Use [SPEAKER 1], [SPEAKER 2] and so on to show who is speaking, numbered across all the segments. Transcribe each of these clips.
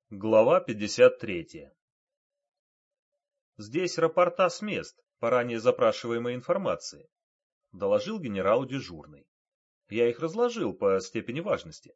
[SPEAKER 1] Глава 53. Здесь рапорта с мест по ранее запрашиваемой информации, доложил генералу дежурный. Я их разложил по степени важности.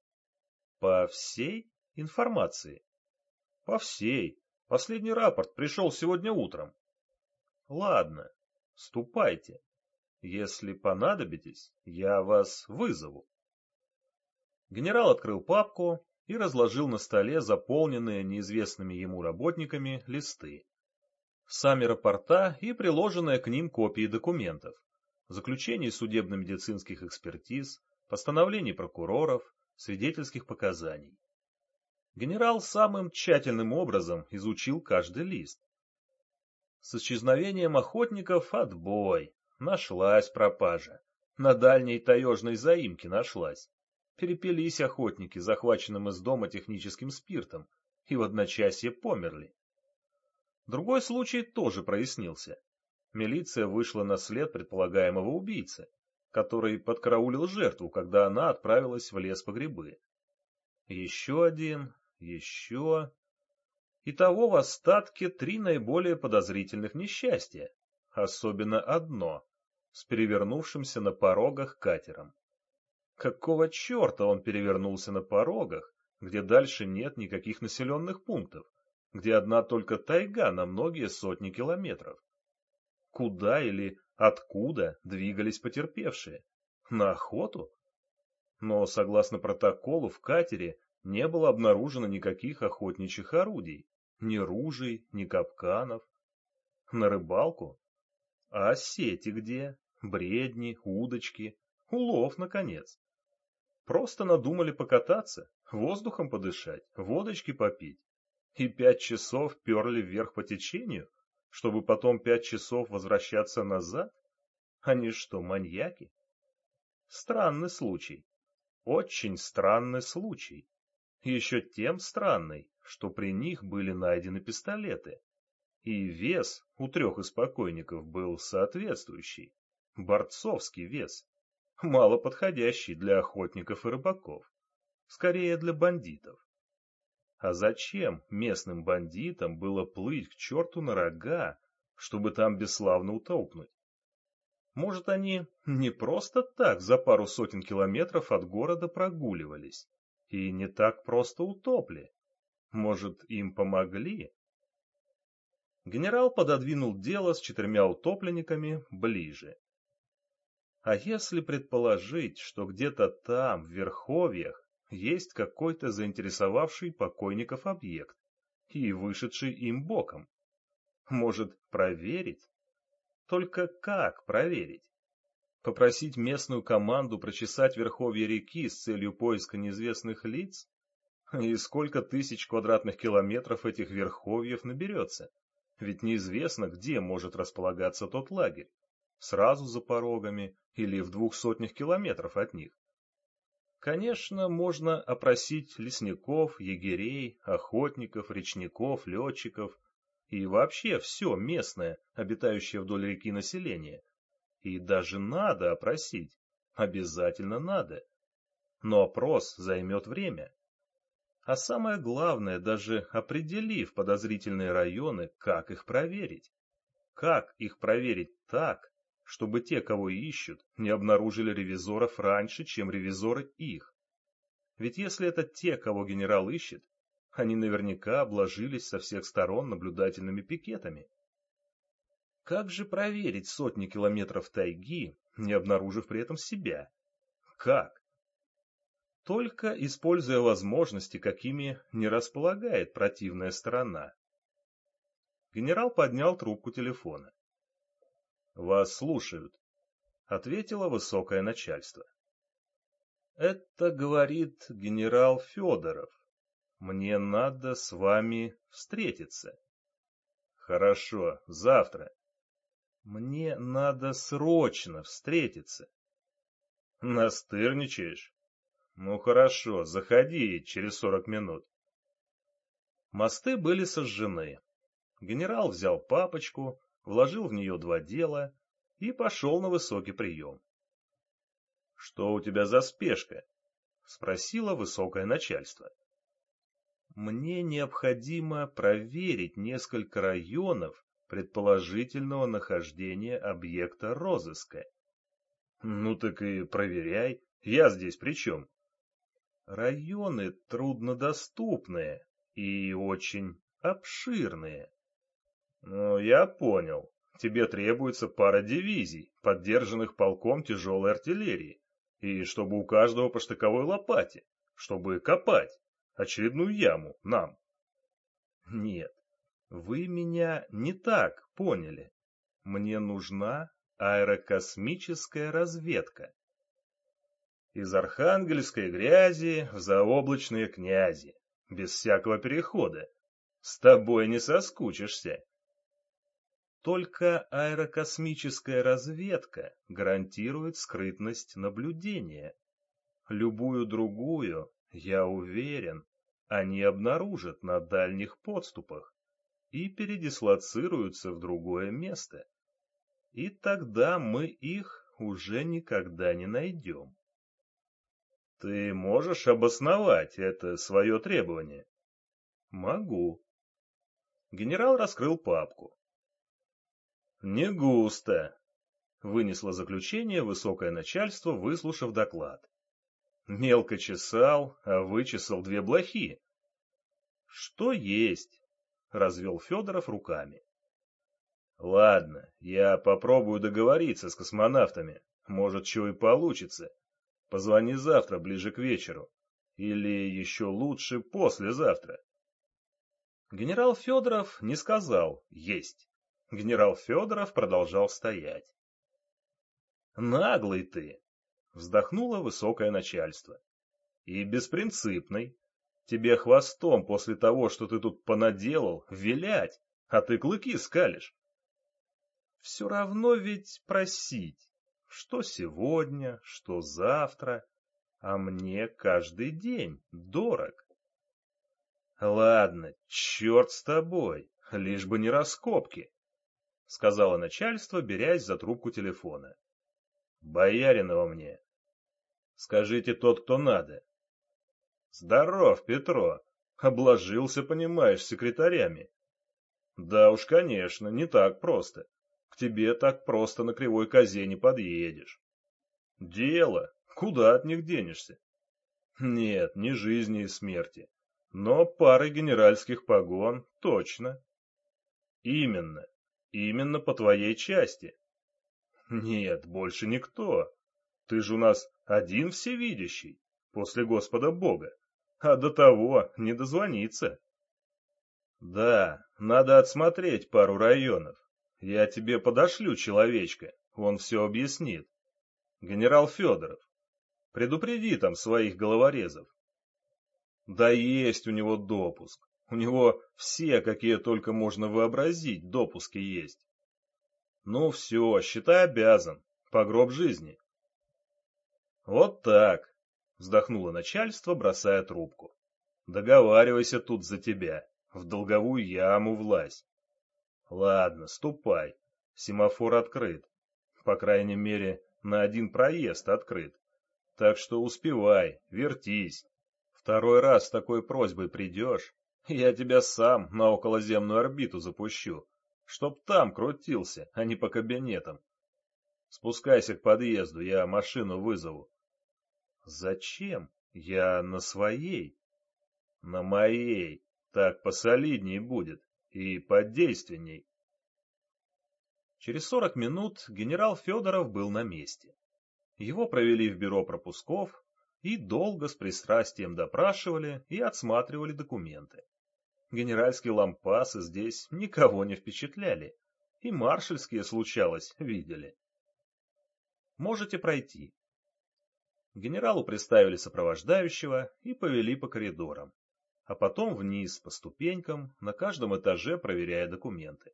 [SPEAKER 1] По всей информации? По всей. Последний рапорт пришел сегодня утром. Ладно, ступайте. Если понадобитесь, я вас вызову. Генерал открыл папку и разложил на столе заполненные неизвестными ему работниками листы. Сами рапорта и приложенные к ним копии документов, заключений судебно-медицинских экспертиз, постановлений прокуроров, свидетельских показаний. Генерал самым тщательным образом изучил каждый лист. С исчезновением охотников отбой. Нашлась пропажа. На дальней таежной заимке нашлась. Перепились охотники, захваченным из дома техническим спиртом, и в одночасье померли. Другой случай тоже прояснился. Милиция вышла на след предполагаемого убийцы, который подкараулил жертву, когда она отправилась в лес по грибы. Еще один, еще... Итого в остатке 3 наиболее подозрительных несчастья, особенно одно, с перевернувшимся на порогах катером. Какого черта он перевернулся на порогах, где дальше нет никаких населенных пунктов, где одна только тайга на многие сотни километров? Куда или откуда двигались потерпевшие? На охоту? Но, согласно протоколу, в катере не было обнаружено никаких охотничьих орудий, ни ружей, ни капканов. На рыбалку? А сети где? Бредни, удочки, улов, наконец. Просто надумали покататься, воздухом подышать, водочки попить. И 5 часов перли вверх по течению, чтобы потом 5 часов возвращаться назад? Они что, маньяки? Странный случай. Очень странный случай. Еще тем странный, что при них были найдены пистолеты. И вес у 3 из покойников был соответствующий. Борцовский вес. Мало подходящий для охотников и рыбаков. Скорее для бандитов. А зачем местным бандитам было плыть к черту на рога, чтобы там бесславно утопнуть? Может, они не просто так за пару сотен километров от города прогуливались и не так просто утопли? Может, им помогли? Генерал пододвинул дело с 4 утопленниками ближе. А если предположить, что где-то там, в верховьях, есть какой-то заинтересовавший покойников объект и вышедший им боком? Может, проверить? Только как проверить? Попросить местную команду прочесать верховья реки с целью поиска неизвестных лиц? И сколько тысяч квадратных километров этих верховьев наберется? Ведь неизвестно, где может располагаться тот лагерь. Сразу за порогами или в 200 километров от них. Конечно, можно опросить лесников, егерей, охотников, речников, летчиков и вообще все местное, обитающее вдоль реки население. И даже надо опросить, обязательно надо. Но опрос займет время. А самое главное, даже определив подозрительные районы, как их проверить? Как их проверить так, чтобы те, кого ищут, не обнаружили ревизоров раньше, чем ревизоры их? Ведь если это те, кого генерал ищет, они наверняка обложились со всех сторон наблюдательными пикетами. Как же проверить сотни километров тайги, не обнаружив при этом себя? Как? Только используя возможности, какими не располагает противная сторона. Генерал поднял трубку телефона. «Вас слушают», — ответило высокое начальство. «Это, говорит генерал Федоров. Мне надо с вами встретиться». «Хорошо, завтра». «Мне надо срочно встретиться». «Настырничаешь? Ну хорошо, заходи через 40 минут». Мосты были сожжены. Генерал взял папочку, вложил в нее 2 дела и пошел на высокий прием. — Что у тебя за спешка? — спросило высокое начальство. Мне необходимо проверить несколько районов предположительного нахождения объекта розыска. Ну так и проверяй. Я здесь при чем? Районы труднодоступные и очень обширные. Ну, я понял. Тебе требуется пара дивизий, поддержанных полком тяжелой артиллерии, и чтобы у каждого по штыковой лопате, чтобы копать очередную яму нам. Нет, вы меня не так поняли. Мне нужна аэрокосмическая разведка. Из архангельской грязи в заоблачные князи, без всякого перехода. С тобой не соскучишься. Только аэрокосмическая разведка гарантирует скрытность наблюдения. Любую другую, я уверен, они обнаружат на дальних подступах и передислоцируются в другое место. И тогда мы их уже никогда не найдем. Ты можешь обосновать это свое требование? Могу. Генерал раскрыл папку. Не густо, вынесло заключение высокое начальство, выслушав доклад. Мелко чесал, а вычесал 2 блохи. Что есть, развел Федоров руками. Ладно, я попробую договориться с космонавтами. Может, чего и получится. Позвони завтра ближе к вечеру. Или еще лучше послезавтра. Генерал Федоров не сказал «есть». Генерал Федоров продолжал стоять. «Наглый ты!» — вздохнуло высокое начальство. «И беспринципный. Тебе хвостом после того, что ты тут понаделал, вилять, а ты клыки скалишь. Все равно ведь просить, что сегодня, что завтра, а мне каждый день дорог. Ладно, черт с тобой, лишь бы не раскопки», — сказала начальство, берясь за трубку телефона. «Бояринова мне. Скажите тот, кто надо». «Здоров, Петро. Обложился, понимаешь, секретарями». «Да уж, конечно, не так просто. К тебе так просто на кривой козе не подъедешь». «Дело. Куда от них денешься?» «Нет, не жизни и смерти. Но пары генеральских погон точно». «Именно. Именно по твоей части». «Нет, больше никто. Ты же у нас один всевидящий, после Господа Бога, а до того не дозвониться». «Да, надо отсмотреть пару районов. Я тебе подошлю человечка, он все объяснит. Генерал Федоров, предупреди там своих головорезов». «Да есть у него допуск. У него все, какие только можно вообразить, допуски есть». «Ну все, считай обязан. По гроб жизни». «Вот так», — вздохнуло начальство, бросая трубку. «Договаривайся тут за тебя, в долговую яму влазь. Ладно, ступай, семафор открыт, по крайней мере, на один проезд открыт, так что успевай, вертись. Второй раз с такой просьбой придешь, я тебя сам на околоземную орбиту запущу, чтоб там крутился, а не по кабинетам. Спускайся к подъезду, я машину вызову». «Зачем? Я на своей». «На моей. Так посолидней будет и подейственней». Через 40 минут генерал Федоров был на месте. Его провели в бюро пропусков и долго с пристрастием допрашивали и отсматривали документы. Генеральские лампасы здесь никого не впечатляли, и маршальские, случалось, видели. «Можете пройти». Генералу представили сопровождающего и повели по коридорам, а потом вниз по ступенькам, на каждом этаже проверяя документы.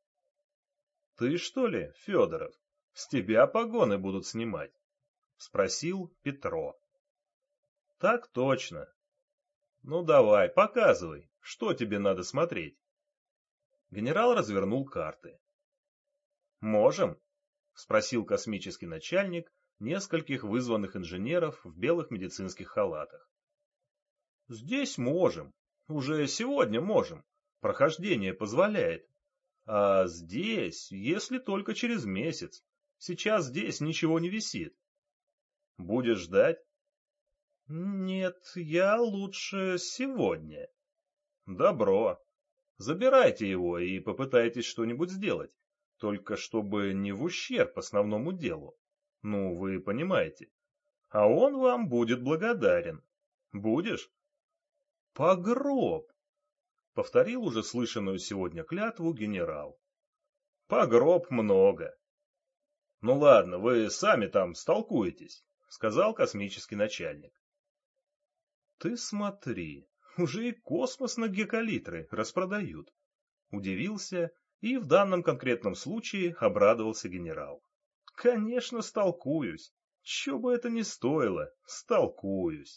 [SPEAKER 1] «Ты что ли, Федоров, с тебя погоны будут снимать?» — спросил Петро. «Так точно. Ну давай, показывай, что тебе надо смотреть». Генерал развернул карты. «Можем?» — спросил космический начальник нескольких вызванных инженеров в белых медицинских халатах. «Здесь можем. Уже сегодня можем. Прохождение позволяет. А здесь, если только через месяц. Сейчас здесь ничего не висит. Будешь ждать? Нет, я лучше сегодня. Добро. Забирайте его и попытайтесь что-нибудь сделать. Только чтобы не в ущерб основному делу. Ну, вы понимаете. А он вам будет благодарен. Будешь? Погроб! Повторил уже слышанную сегодня клятву генерал. Погроб много. Ну ладно, вы сами там столкуетесь, сказал космический начальник. Ты смотри, уже и космос на гекалитры распродают. Удивился и в данном конкретном случае обрадовался генерал. Конечно, столкуюсь. Чего бы это ни стоило, столкуюсь.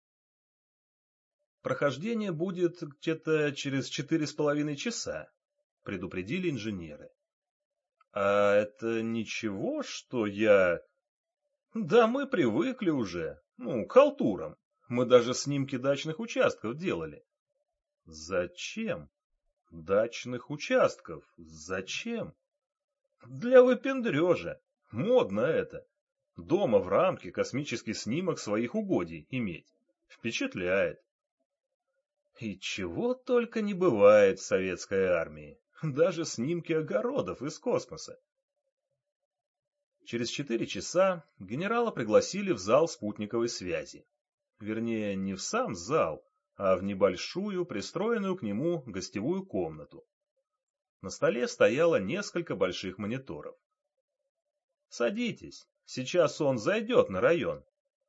[SPEAKER 1] Прохождение будет где-то через 4,5 часа, предупредили инженеры. А это ничего, что я... Да мы привыкли уже, к халтурам. Мы даже снимки дачных участков делали. Зачем? Дачных участков? Зачем? Для выпендрежа. Модно это. Дома в рамке космический снимок своих угодий иметь. Впечатляет. И чего только не бывает в советской армии. Даже снимки огородов из космоса. Через 4 часа генерала пригласили в зал спутниковой связи. Вернее, не в сам зал, а в небольшую, пристроенную к нему гостевую комнату. На столе стояло несколько больших мониторов. «Садитесь, сейчас он зайдет на район».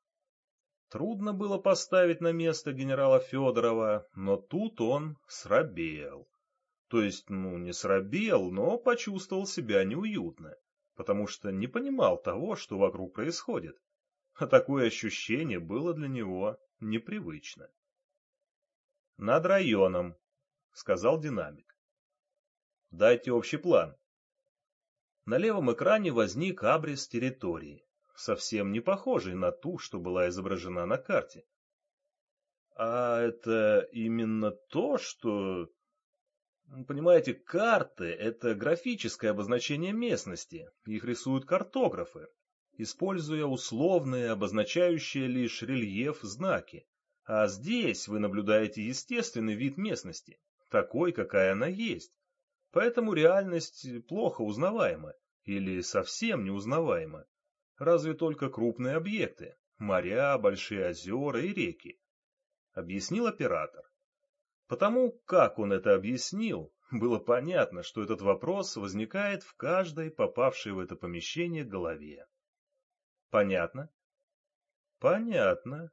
[SPEAKER 1] Трудно было поставить на место генерала Федорова, но тут он срабел. То есть, не срабел, но почувствовал себя неуютно, потому что не понимал того, что вокруг происходит. А такое ощущение было для него непривычно. «Над районом», — сказал динамик. «Дайте общий план». На левом экране возник абрис территории, совсем не похожий на ту, что была изображена на карте. А это именно то, что... Понимаете, карты — это графическое обозначение местности, их рисуют картографы, используя условные, обозначающие лишь рельеф знаки. А здесь вы наблюдаете естественный вид местности, такой, какая она есть. Поэтому реальность плохо узнаваема или совсем неузнаваема. Разве только крупные объекты – моря, большие озера и реки. Объяснил оператор. Потому как он это объяснил, было понятно, что этот вопрос возникает в каждой попавшей в это помещение голове. Понятно? Понятно.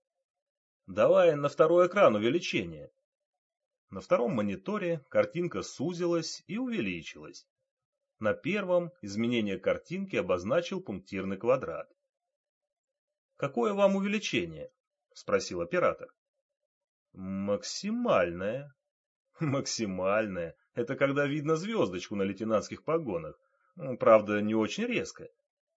[SPEAKER 1] Давай на второй экран увеличение. На втором мониторе картинка сузилась и увеличилась. На первом изменение картинки обозначил пунктирный квадрат. «Какое вам увеличение?» — спросил оператор. «Максимальное». «Максимальное — это когда видно звездочку на лейтенантских погонах. Правда, не очень резко».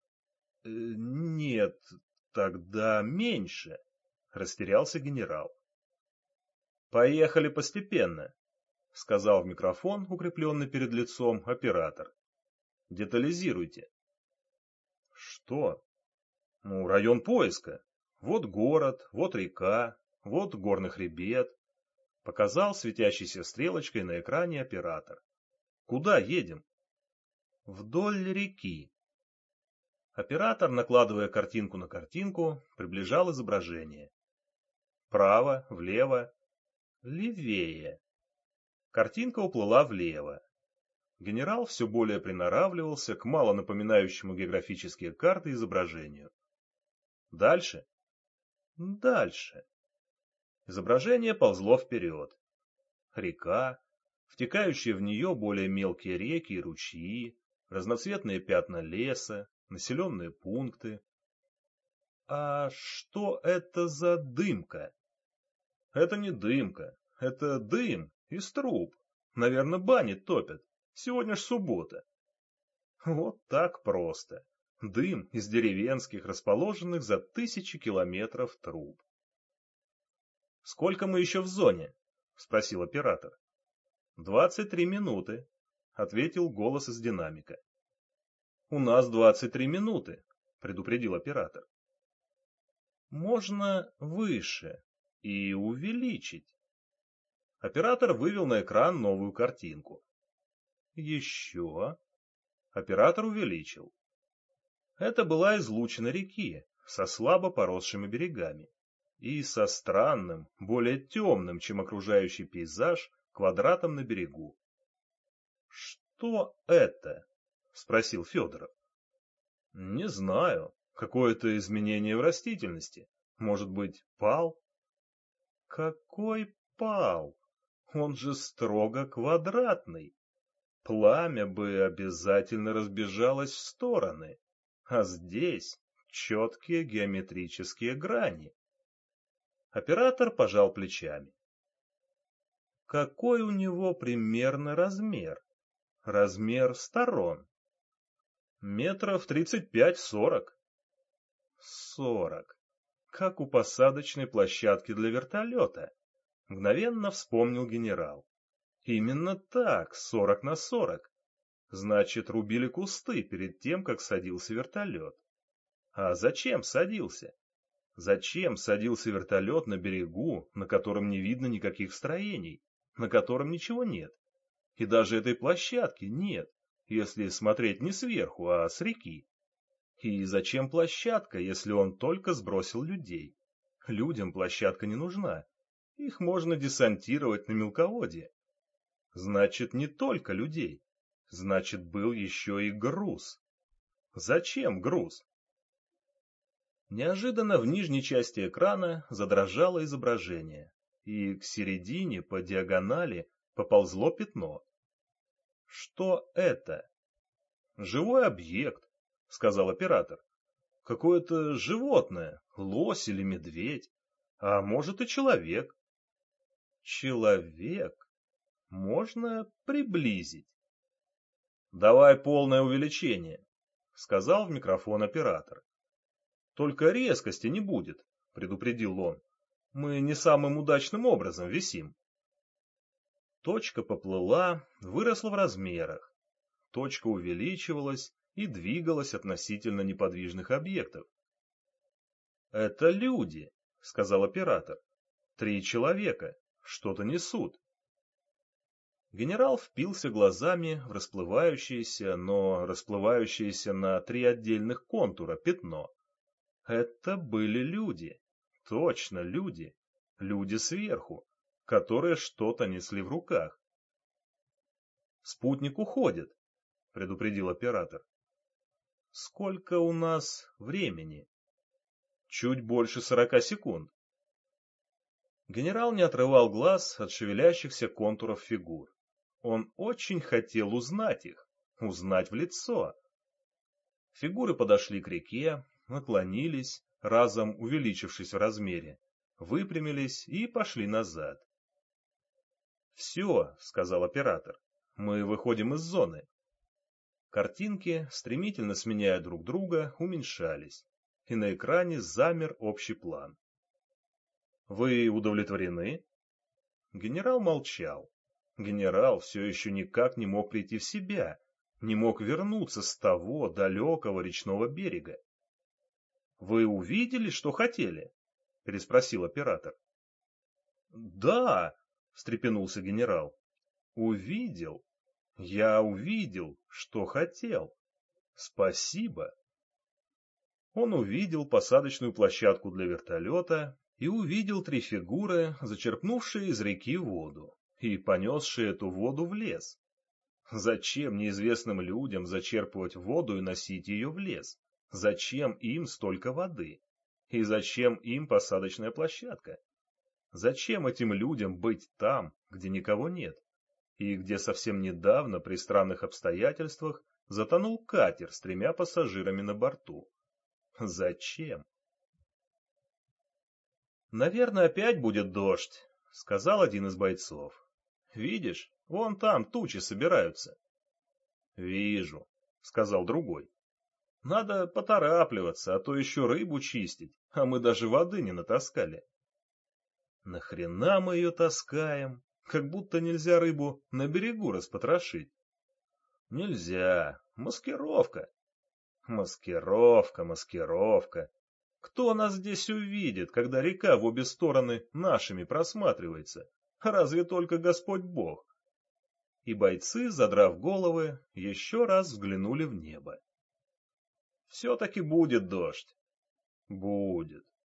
[SPEAKER 1] «Нет, тогда меньше», — растерялся генерал. «Поехали постепенно», — сказал в микрофон, укрепленный перед лицом, оператор. «Детализируйте». «Что?» Район поиска. Вот город, вот река, вот горный хребет. Показал светящейся стрелочкой на экране оператор. Куда едем? Вдоль реки. Оператор, накладывая картинку на картинку, приближал изображение. Вправо, влево, левее. Картинка уплыла влево. Генерал все более приноравливался к мало напоминающему географические карты изображению. Дальше? Дальше. Изображение ползло вперед. Река, втекающие в нее более мелкие реки и ручьи, разноцветные пятна леса, населенные пункты. А что это за дымка? Это не дымка, это дым из труб. Наверное, бани топят. Сегодня ж суббота. Вот так просто. Дым из деревенских, расположенных за 1000 километров труб. «Сколько мы еще в зоне?» спросил оператор. 23 минуты, ответил голос из динамика. У нас 23 минуты, предупредил оператор. Можно выше и увеличить. Оператор вывел на экран новую картинку. Еще. Оператор увеличил. Это была излучина реки со слабо поросшими берегами и со странным, более темным, чем окружающий пейзаж, квадратом на берегу. — Что это? — спросил Федоров. — Не знаю. Какое-то изменение в растительности. Может быть, пал? — Какой пал? Он же строго квадратный. Пламя бы обязательно разбежалось в стороны. А здесь четкие геометрические грани. Оператор пожал плечами. Какой у него примерно размер? Размер сторон? Метров 35-40. 40. Как у посадочной площадки для вертолета. Мгновенно вспомнил генерал. Именно так, 40 на 40. Значит, рубили кусты перед тем, как садился вертолет. А зачем садился? Зачем садился вертолет на берегу, на котором не видно никаких строений, на котором ничего нет? И даже этой площадки нет, если смотреть не сверху, а с реки. И зачем площадка, если он только сбросил людей? Людям площадка не нужна. Их можно десантировать на мелководье. Значит, не только людей. Значит, был еще и груз. Зачем груз? Неожиданно в нижней части экрана задрожало изображение, и к середине по диагонали поползло пятно. Что это? Живой объект, сказал оператор. Какое-то животное, лось или медведь, а может и человек. Человек? Можно приблизить. Давай полное увеличение, сказал в микрофон оператор. Только резкости не будет, предупредил он. Мы не самым удачным образом висим. Точка поплыла, выросла в размерах. Точка увеличивалась и двигалась относительно неподвижных объектов. «Это люди», — сказал оператор. «3 человека. Что-то несут». Генерал впился глазами в расплывающееся, но расплывающееся на 3 отдельных контура пятно. Это были люди. Точно люди. Люди сверху, которые что-то несли в руках. «Спутник уходит», — предупредил оператор. «Сколько у нас времени?» «Чуть больше 40 секунд». Генерал не отрывал глаз от шевелящихся контуров фигур. Он очень хотел узнать их, узнать в лицо. Фигуры подошли к реке, наклонились, разом увеличившись в размере, выпрямились и пошли назад. «Все», — сказал оператор, — «мы выходим из зоны». Картинки, стремительно сменяя друг друга, уменьшались, и на экране замер общий план. «Вы удовлетворены?» Генерал молчал. Генерал все еще никак не мог прийти в себя, не мог вернуться с того далекого речного берега. «Вы увидели, что хотели?» — переспросил оператор. «Да», — встрепенулся генерал, — «увидел. Я увидел, что хотел. Спасибо». Он увидел посадочную площадку для вертолета и увидел 3 фигуры, зачерпнувшие из реки воду и понесшие эту воду в лес. Зачем неизвестным людям зачерпывать воду и носить ее в лес? Зачем им столько воды? И зачем им посадочная площадка? Зачем этим людям быть там, где никого нет, и где совсем недавно при странных обстоятельствах затонул катер с 3 пассажирами на борту? Зачем? «Наверное, опять будет дождь», — сказал один из бойцов. «Видишь, вон там тучи собираются». «Вижу», — сказал другой. «Надо поторапливаться, а то еще рыбу чистить, а мы даже воды не натаскали». «Нахрена мы ее таскаем?» как будто нельзя рыбу на берегу распотрошить. Нельзя. Маскировка. Маскировка, маскировка. Кто нас здесь увидит, когда река в обе стороны нашими просматривается? Разве только Господь Бог. И бойцы, задрав головы, еще раз взглянули в небо. Все-таки будет дождь. Будет.